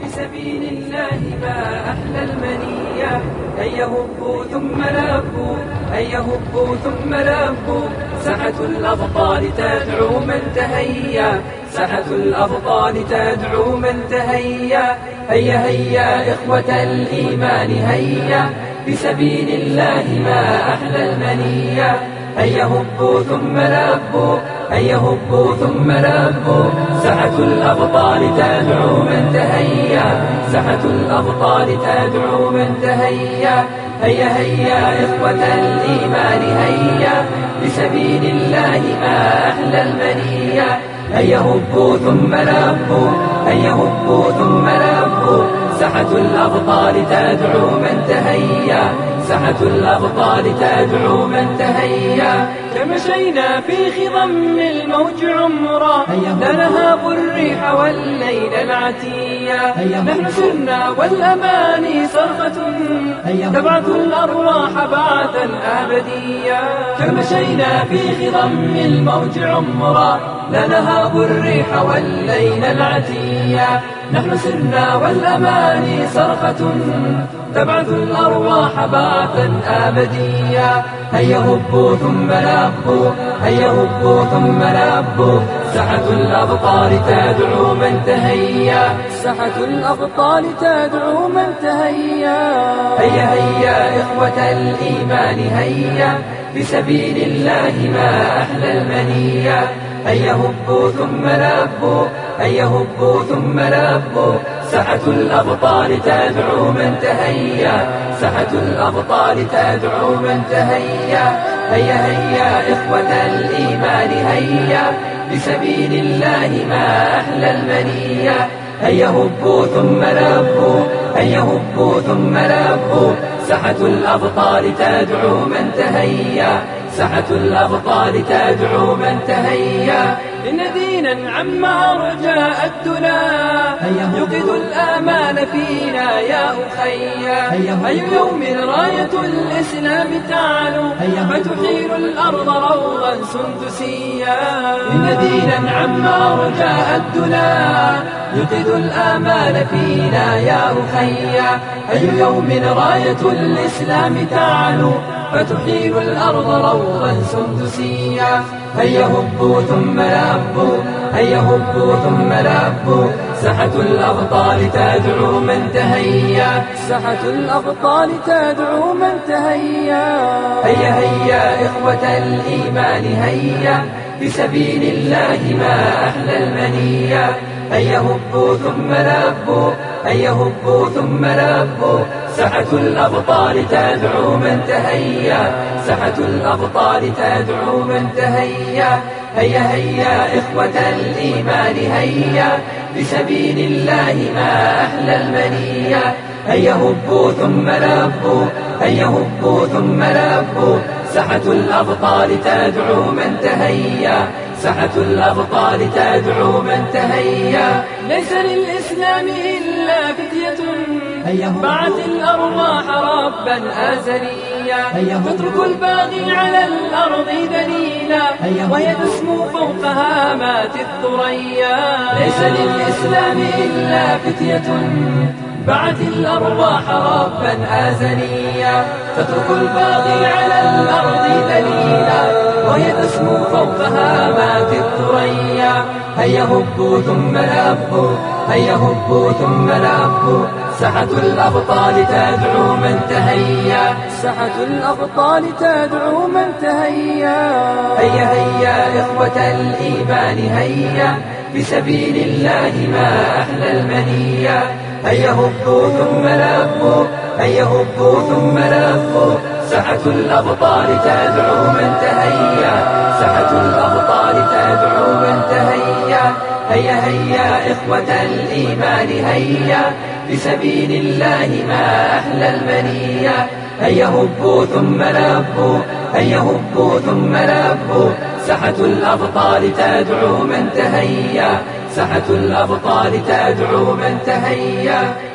سبيل الله ما أحلى المنية. هيا هبوا ثم لبوا، هيا هبوا ثم لبوا، ساحة الأبطال تدعو من تهيا، ساحة الأبطال تدعو من تهيا. هيا هيا إخوة الإيمان هيا، بسبيل الله ما أحلى المنية. هيا هبوا ثم لبوا، هيا هبوا ثم لبوا، ساحة الأبطال تدعو من تهيا، ساحة الأبطال تدعو من تهيا. هيا هيا إخوة الإيمان هيا، بسبيل الله ما أحلى المنية. هيا هبوا ثم لبوا، هيا هبوا ثم لبوا، ساحة الأبطال تدعو من تهيا، ساحة الأبطال تدعو من تهيا. كمشينا في خضم الموج عمرا، لا نهاب الريح والليل العتيا. نحن سرنا والأماني صرخة، تبعث الأرواح بعثا أبديا. كمشينا في خضم الموج عمرا، لا نهاب الريح والليل العتيا. نحن سرنا والأماني صرخة، تبعث الأرواح بعثا أبديا. هيا هبوا ثم لبوا، هيا هبوا ثم لبوا، ساحة الأبطال تدعو من تهيا، ساحة الأبطال تدعو من تهيا. هيا هيا إخوة الإيمان هيا، بسبيل الله ما أحلى المنية. هيا هبوا ثم لبوا، هيا هبوا ثم لبوا، ساحة الأبطال تدعو من تهيا، ساحة الأبطال تدعو من تهيا. هيا هيا إخوة الإيمان هيا، بسبيل الله ما أحلى المنية. هيا هبوا ثم لبوا، هيا هبوا ثم لبوا، ساحة الأبطال تدعو من تهيا، ساحة الأبطال تدعو من تهيا. إن دينا عما رجاء الدنا، يوقظ الآمال فينا يا أخيا. أي يوم راية الإسلام تعلو، فتحيل الأرض روضا سندسيا. إن دينا عما رجاء الدنا، يوقظ الآمال فينا يا أخيا. أي يوم راية الإسلام تعلو، فتحيل الأرض روضا سندسيا. هيا هبوا ثم لبوا، هيا هبوا ثم لبوا، ساحة الأبطال تدعو من تهيا، ساحة الأبطال تدعو من تهيا. هيا هيا إخوة الإيمان هيا، بسبيل الله ما أحلى المنية. هيا هبوا ثم لبوا، هيا هبوا ثم لبوا، ساحة الأبطال تدعو من تهيا، ساحة الأبطال تدعو من تهيا. هيا هيا إخوة الإيمان هيا، بسبيل الله ما أحلى المنية. هيا هبوا ثم لبوا، هيا هبوا ثم لبوا، ساحة الأبطال تدعو من تهيا، ساحة الأبطال تدعو من تهيا. ليس للإسلام إلا فتية، بعث الأرواح ربا أزليا. تترك الباغي على الأرض ذليلا، وهي تسمو فوق هامات الثريا. ليس للإسلام إلا فتية، بعث الأرواح ربا أزليا. تترك الباغي على الأرض ذليلا، وهي تسمو فوق هامات الثريا. هيا هبوا ثم لبوا، هيا هبوا ثم لبوا، ساحة الأبطال تدعو من تهيا، ساحة الأبطال تدعو من تهيا. هيا هيا إخوة الإيمان هيا، بسبيل الله ما أحلى المنية. هيا هبوا ثم لبوا، هيا هبوا ثم لبوا، ساحة الأبطال تدعو من تهيا، ساحة الأبطال تدعو من تهيا. هيا هيا إخوة الإيمان هيا، بسبيل الله ما أحلى المنية. هيا هبوا ثم لبوا، هيا هبوا ثم لبوا، ساحة الأبطال تدعو من تهيا، ساحة الأبطال تدعو من تهيا.